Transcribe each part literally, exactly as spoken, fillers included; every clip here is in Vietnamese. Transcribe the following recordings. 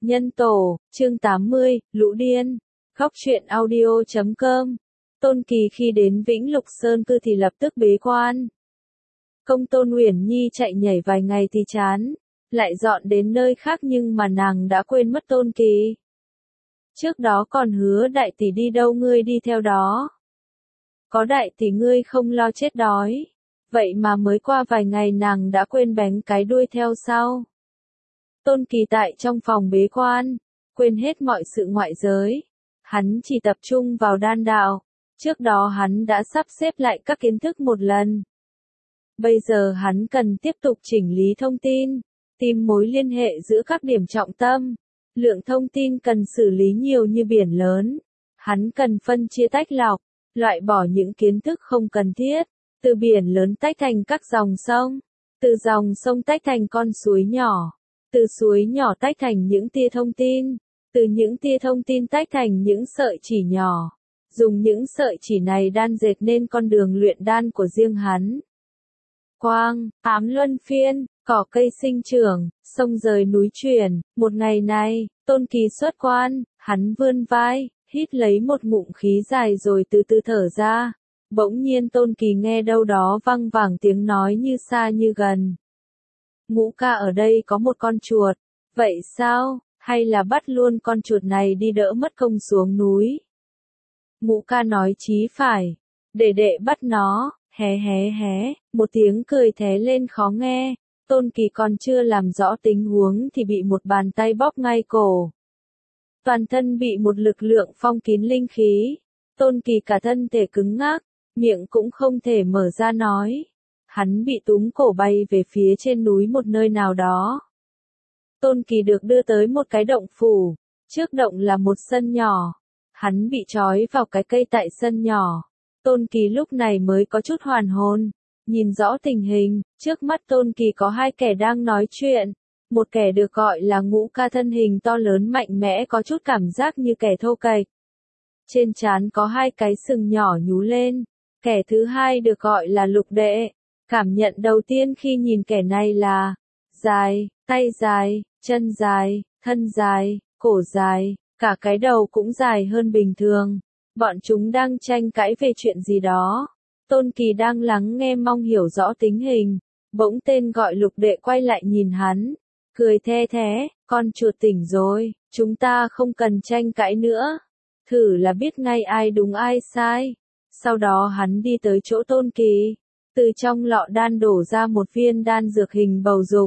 Nhân tổ, chương tám mươi, Lũ Điên. Góc truyện audio chấm com. Tôn Kỳ khi đến Vĩnh Lục Sơn Cư thì lập tức bế quan. Công Tôn Uyển Nhi chạy nhảy vài ngày thì chán, lại dọn đến nơi khác nhưng mà nàng đã quên mất Tôn Kỳ. Trước đó còn hứa đại tỷ đi đâu ngươi đi theo đó. Có đại tỷ ngươi không lo chết đói. Vậy mà mới qua vài ngày nàng đã quên bén cái đuôi theo sau. Tôn Kỳ tại trong phòng bế quan, quên hết mọi sự ngoại giới. Hắn chỉ tập trung vào đan đạo. Trước đó hắn đã sắp xếp lại các kiến thức một lần. Bây giờ hắn cần tiếp tục chỉnh lý thông tin, tìm mối liên hệ giữa các điểm trọng tâm. Lượng thông tin cần xử lý nhiều như biển lớn. Hắn cần phân chia tách lọc, loại bỏ những kiến thức không cần thiết. Từ biển lớn tách thành các dòng sông. Từ dòng sông tách thành con suối nhỏ. Từ suối nhỏ tách thành những tia thông tin. Từ những tia thông tin tách thành những sợi chỉ nhỏ. Dùng những sợi chỉ này đan dệt nên con đường luyện đan của riêng hắn. Quang, ám luân phiên, cỏ cây sinh trưởng, sông rời núi chuyển. Một ngày này, Tôn Kỳ xuất quan, hắn vươn vai, hít lấy một ngụm khí dài rồi từ từ thở ra. Bỗng nhiên Tôn Kỳ nghe đâu đó văng vẳng tiếng nói như xa như gần. Ngũ ca ở đây có một con chuột. Vậy sao, hay là bắt luôn con chuột này đi đỡ mất công xuống núi? Ngũ ca nói chí phải. Để đệ bắt nó, hé hé hé, một tiếng cười thé lên khó nghe. Tôn Kỳ còn chưa làm rõ tình huống thì bị một bàn tay bóp ngay cổ. Toàn thân bị một lực lượng phong kín linh khí. Tôn Kỳ cả thân thể cứng ngắc, miệng cũng không thể mở ra nói. Hắn bị túm cổ bay về phía trên núi một nơi nào đó. Tôn Kỳ được đưa tới một cái động phủ. Trước động là một sân nhỏ. Hắn bị trói vào cái cây tại sân nhỏ. Tôn Kỳ lúc này mới có chút hoàn hồn. Nhìn rõ tình hình, trước mắt Tôn Kỳ có hai kẻ đang nói chuyện. Một kẻ được gọi là Ngũ ca thân hình to lớn mạnh mẽ có chút cảm giác như kẻ thô kệch. Trên trán có hai cái sừng nhỏ nhú lên. Kẻ thứ hai được gọi là Lục Đệ. Cảm nhận đầu tiên khi nhìn kẻ này là dài, tay dài, chân dài, thân dài, cổ dài, cả cái đầu cũng dài hơn bình thường. Bọn chúng đang tranh cãi về chuyện gì đó. Tôn Kỳ đang lắng nghe mong hiểu rõ tình hình. Bỗng tên gọi Lục Đệ quay lại nhìn hắn. Cười the thé, con chuột tỉnh rồi, chúng ta không cần tranh cãi nữa. Thử là biết ngay ai đúng ai sai. Sau đó hắn đi tới chỗ Tôn Kỳ. Từ trong lọ đan đổ ra một viên đan dược hình bầu dục.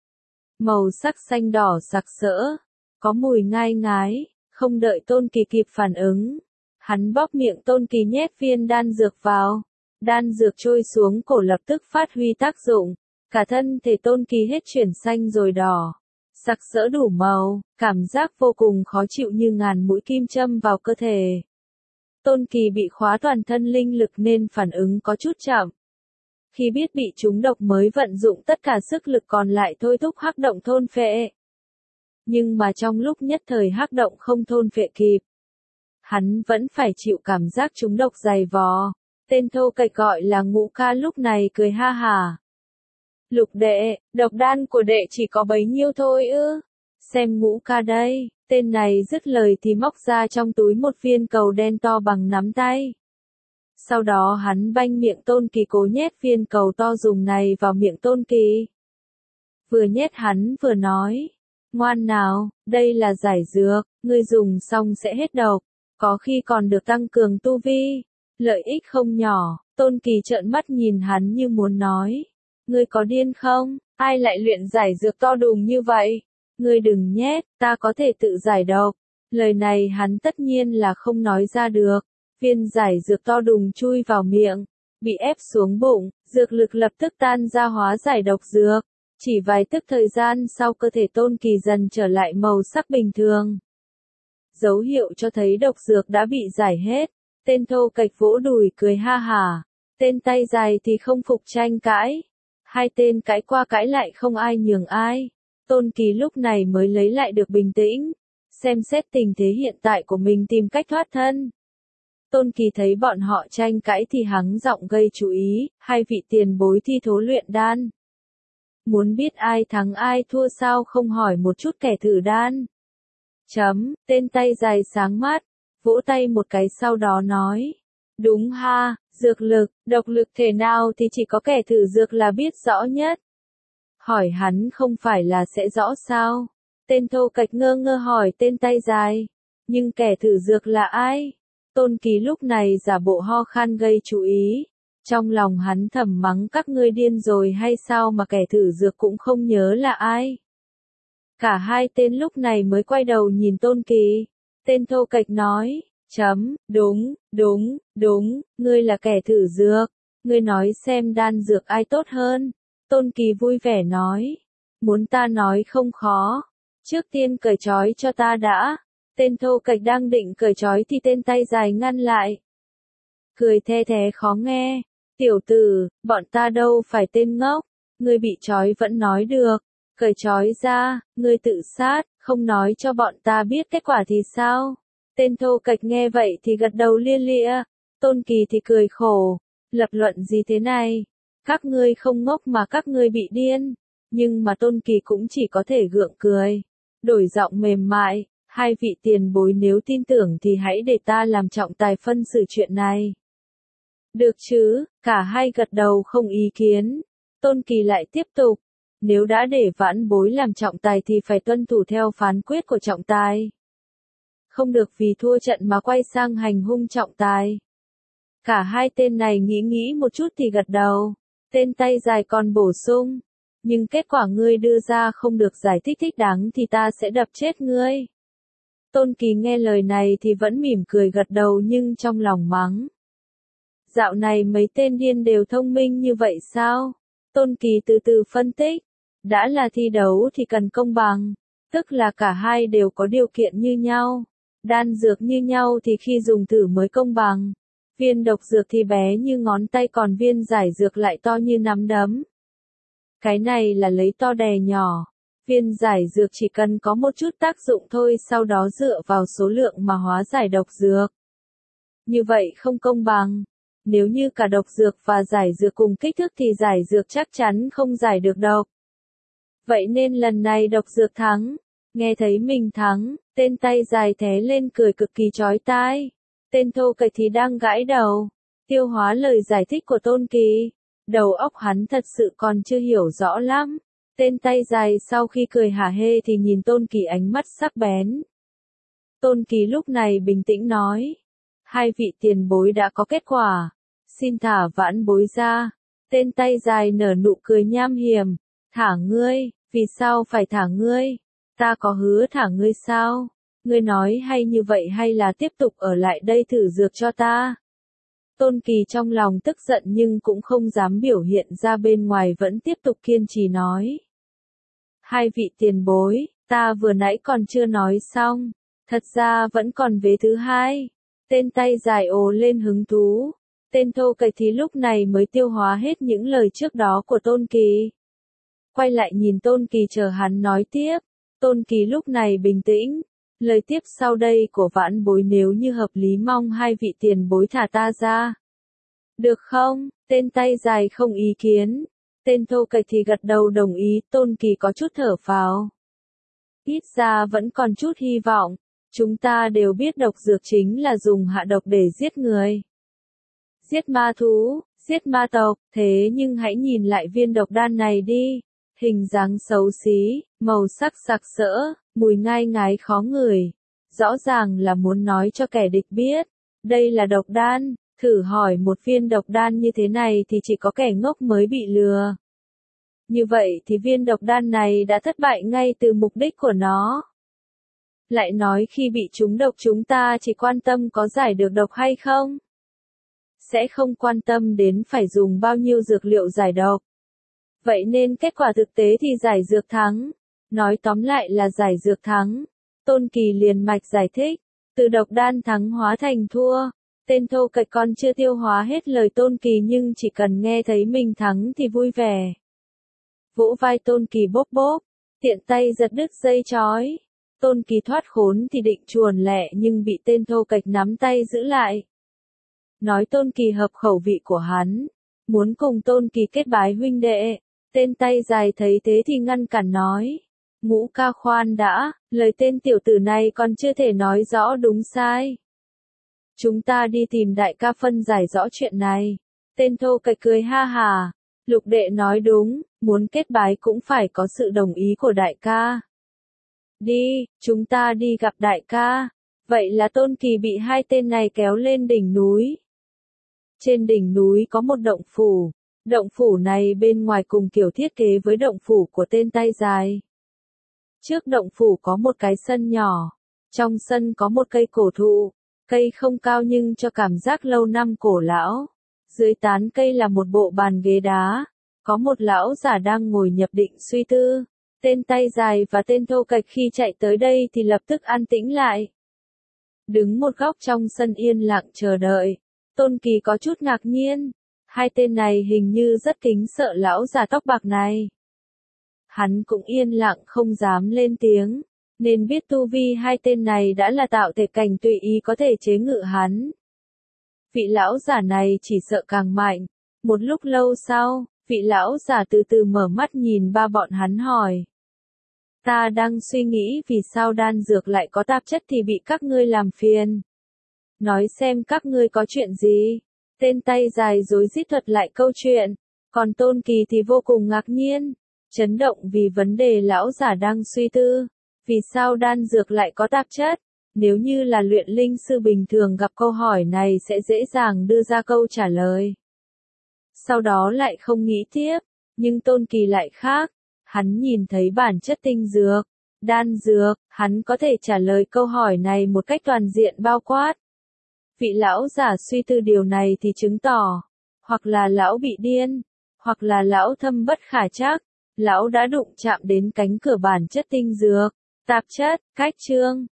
Màu sắc xanh đỏ sặc sỡ. Có mùi ngai ngái. Không đợi Tôn Kỳ kịp phản ứng. Hắn bóp miệng Tôn Kỳ nhét viên đan dược vào. Đan dược trôi xuống cổ lập tức phát huy tác dụng. Cả thân thể Tôn Kỳ hết chuyển xanh rồi đỏ. Sặc sỡ đủ màu. Cảm giác vô cùng khó chịu như ngàn mũi kim châm vào cơ thể. Tôn Kỳ bị khóa toàn thân linh lực nên phản ứng có chút chậm. Khi biết bị trúng độc mới vận dụng tất cả sức lực còn lại thôi thúc hắc động thôn phệ. Nhưng mà trong lúc nhất thời hắc động không thôn phệ kịp. Hắn vẫn phải chịu cảm giác trúng độc dày vò. Tên thô kệch gọi là Ngũ ca lúc này cười ha hả. Lục Đệ, độc đan của đệ chỉ có bấy nhiêu thôi ư? Xem Ngũ ca đây. Tên này dứt lời thì móc ra trong túi một viên cầu đen to bằng nắm tay. Sau đó hắn banh miệng Tôn Kỳ cố nhét viên cầu to dùng này vào miệng Tôn Kỳ. Vừa nhét hắn vừa nói. Ngoan nào, đây là giải dược, ngươi dùng xong sẽ hết độc. Có khi còn được tăng cường tu vi. Lợi ích không nhỏ. Tôn Kỳ trợn mắt nhìn hắn như muốn nói. Ngươi có điên không? Ai lại luyện giải dược to đùng như vậy? Ngươi đừng nhét, ta có thể tự giải độc. Lời này hắn tất nhiên là không nói ra được. Viên giải dược to đùng chui vào miệng. Bị ép xuống bụng, dược lực lập tức tan ra hóa giải độc dược. Chỉ vài tức thời gian sau cơ thể Tôn Kỳ dần trở lại màu sắc bình thường. Dấu hiệu cho thấy độc dược đã bị giải hết. Tên thô kệch vỗ đùi cười ha hả. Tên tay dài thì không phục tranh cãi. Hai tên cãi qua cãi lại không ai nhường ai. Tôn Kỳ lúc này mới lấy lại được bình tĩnh. Xem xét tình thế hiện tại của mình tìm cách thoát thân. Tôn Kỳ thấy bọn họ tranh cãi thì hắng giọng gây chú ý. Hai vị tiền bối thi thố luyện đan. Muốn biết ai thắng ai thua sao không hỏi một chút kẻ thử đan. Chấm, tên tay dài sáng mắt, vỗ tay một cái sau đó nói. Đúng ha, dược lực, độc lực thể nào thì chỉ có kẻ thử dược là biết rõ nhất. Hỏi hắn không phải là sẽ rõ sao? Tên Thô Kệch ngơ ngơ hỏi tên tay dài. Nhưng kẻ thử dược là ai? Tôn Kỳ lúc này giả bộ ho khan gây chú ý. Trong lòng hắn thầm mắng các ngươi điên rồi hay sao mà kẻ thử dược cũng không nhớ là ai. Cả hai tên lúc này mới quay đầu nhìn Tôn Kỳ. Tên Thô Kệch nói, chấm, đúng, đúng, đúng, ngươi là kẻ thử dược. Ngươi nói xem đan dược ai tốt hơn. Tôn Kỳ vui vẻ nói, muốn ta nói không khó. Trước tiên cởi trói cho ta đã. Tên Thô Kệch đang định cởi trói thì tên tay dài ngăn lại. Cười the thé khó nghe. Tiểu tử, bọn ta đâu phải tên ngốc. Ngươi bị trói vẫn nói được. Cởi trói ra, ngươi tự sát, không nói cho bọn ta biết kết quả thì sao? Tên Thô Kệch nghe vậy thì gật đầu lia lịa. Tôn Kỳ thì cười khổ. Lập luận gì thế này? Các ngươi không ngốc mà các ngươi bị điên. Nhưng mà Tôn Kỳ cũng chỉ có thể gượng cười. Đổi giọng mềm mại. Hai vị tiền bối nếu tin tưởng thì hãy để ta làm trọng tài phân xử chuyện này. Được chứ, cả hai gật đầu không ý kiến. Tôn Kỳ lại tiếp tục. Nếu đã để vãn bối làm trọng tài thì phải tuân thủ theo phán quyết của trọng tài. Không được vì thua trận mà quay sang hành hung trọng tài. Cả hai tên này nghĩ nghĩ một chút thì gật đầu. Tên tay dài còn bổ sung. Nhưng kết quả ngươi đưa ra không được giải thích thích đáng thì ta sẽ đập chết ngươi. Tôn Kỳ nghe lời này thì vẫn mỉm cười gật đầu nhưng trong lòng mắng. Dạo này mấy tên điên đều thông minh như vậy sao? Tôn Kỳ từ từ phân tích. Đã là thi đấu thì cần công bằng. Tức là cả hai đều có điều kiện như nhau. Đan dược như nhau thì khi dùng thử mới công bằng. Viên độc dược thì bé như ngón tay còn viên giải dược lại to như nắm đấm. Cái này là lấy to đè nhỏ. Viên giải dược chỉ cần có một chút tác dụng thôi sau đó dựa vào số lượng mà hóa giải độc dược. Như vậy không công bằng. Nếu như cả độc dược và giải dược cùng kích thước thì giải dược chắc chắn không giải được độc. Vậy nên lần này độc dược thắng. Nghe thấy mình thắng, tên tay dài thé lên cười cực kỳ chói tai. Tên Thô Kệch thì đang gãi đầu. Tiêu hóa lời giải thích của Tôn Kỳ. Đầu óc hắn thật sự còn chưa hiểu rõ lắm. Tên tay dài sau khi cười hả hê thì nhìn Tôn Kỳ ánh mắt sắc bén. Tôn Kỳ lúc này bình tĩnh nói. Hai vị tiền bối đã có kết quả. Xin thả vãn bối ra. Tên tay dài nở nụ cười nham hiểm. Thả ngươi, vì sao phải thả ngươi? Ta có hứa thả ngươi sao? Ngươi nói hay như vậy hay là tiếp tục ở lại đây thử dược cho ta? Tôn Kỳ trong lòng tức giận nhưng cũng không dám biểu hiện ra bên ngoài vẫn tiếp tục kiên trì nói. Hai vị tiền bối, ta vừa nãy còn chưa nói xong. Thật ra vẫn còn vế thứ hai. Tên tay dài ồ lên hứng thú. Tên Thô Kệch thì lúc này mới tiêu hóa hết những lời trước đó của Tôn Kỳ. Quay lại nhìn Tôn Kỳ chờ hắn nói tiếp. Tôn Kỳ lúc này bình tĩnh. Lời tiếp sau đây của vãn bối nếu như hợp lý mong hai vị tiền bối thả ta ra. Được không? Tên tay dài không ý kiến. Tên Thô Kệch thì gật đầu đồng ý. Tôn Kỳ có chút thở phào. Ít ra vẫn còn chút hy vọng. Chúng ta đều biết độc dược chính là dùng hạ độc để giết người. Giết ma thú, giết ma tộc, thế nhưng hãy nhìn lại viên độc đan này đi. Hình dáng xấu xí, màu sắc sặc sỡ, mùi ngai ngái khó ngửi. Rõ ràng là muốn nói cho kẻ địch biết. Đây là độc đan, thử hỏi một viên độc đan như thế này thì chỉ có kẻ ngốc mới bị lừa. Như vậy thì viên độc đan này đã thất bại ngay từ mục đích của nó. Lại nói khi bị trúng độc chúng ta chỉ quan tâm có giải được độc hay không. Sẽ không quan tâm đến phải dùng bao nhiêu dược liệu giải độc. Vậy nên kết quả thực tế thì giải dược thắng. Nói tóm lại là giải dược thắng. Tôn Kỳ liền mạch giải thích. Từ độc đan thắng hóa thành thua. Tên Thô Kệch còn chưa tiêu hóa hết lời Tôn Kỳ nhưng chỉ cần nghe thấy mình thắng thì vui vẻ. Vỗ vai Tôn Kỳ bốp bốp. Tiện tay giật đứt dây trói. Tôn Kỳ thoát khốn thì định chuồn lẹ nhưng bị tên Thô Kệch nắm tay giữ lại. Nói Tôn Kỳ hợp khẩu vị của hắn. Muốn cùng Tôn Kỳ kết bái huynh đệ. Tên tay dài thấy thế thì ngăn cản nói. Ngũ ca khoan đã, Lời tên tiểu tử này còn chưa thể nói rõ đúng sai. Chúng ta đi tìm đại ca phân giải rõ chuyện này. Tên thô kệch cười ha hà. Lục đệ nói đúng, muốn kết bái cũng phải có sự đồng ý của đại ca. Đi, chúng ta đi gặp đại ca. Vậy là Tôn Kỳ bị hai tên này kéo lên đỉnh núi. Trên đỉnh núi có một động phủ. Động phủ này bên ngoài cùng kiểu thiết kế với động phủ của tên tay dài. Trước động phủ có một cái sân nhỏ. Trong sân có một cây cổ thụ. Cây không cao nhưng cho cảm giác lâu năm cổ lão. Dưới tán cây là một bộ bàn ghế đá. Có một lão giả đang ngồi nhập định suy tư. Tên tay dài và tên thô kệch khi chạy tới đây thì lập tức an tĩnh lại. Đứng một góc trong sân yên lặng chờ đợi. Tôn Kỳ có chút ngạc nhiên. Hai tên này hình như rất kính sợ lão già tóc bạc này. Hắn cũng yên lặng không dám lên tiếng. Nên biết tu vi hai tên này đã là tạo thể cảnh tùy ý có thể chế ngự hắn. Vị lão giả này chỉ sợ càng mạnh. Một lúc lâu sau, vị lão giả từ từ mở mắt nhìn ba bọn hắn hỏi. Ta đang suy nghĩ vì sao đan dược lại có tạp chất thì bị các ngươi làm phiền. Nói xem các ngươi có chuyện gì. Tên tay dài rối rít thuật lại câu chuyện. Còn Tôn Kỳ thì vô cùng ngạc nhiên. Chấn động vì vấn đề lão giả đang suy tư. Vì sao đan dược lại có tạp chất? Nếu như là luyện linh sư bình thường gặp câu hỏi này sẽ dễ dàng đưa ra câu trả lời. Sau đó lại không nghĩ tiếp. Nhưng Tôn Kỳ lại khác. Hắn nhìn thấy bản chất tinh dược, đan dược, hắn có thể trả lời câu hỏi này một cách toàn diện bao quát. Vị lão giả suy tư điều này thì chứng tỏ, hoặc là lão bị điên, hoặc là lão thâm bất khả trắc, lão đã đụng chạm đến cánh cửa bản chất tinh dược, tạp chất, cách chương.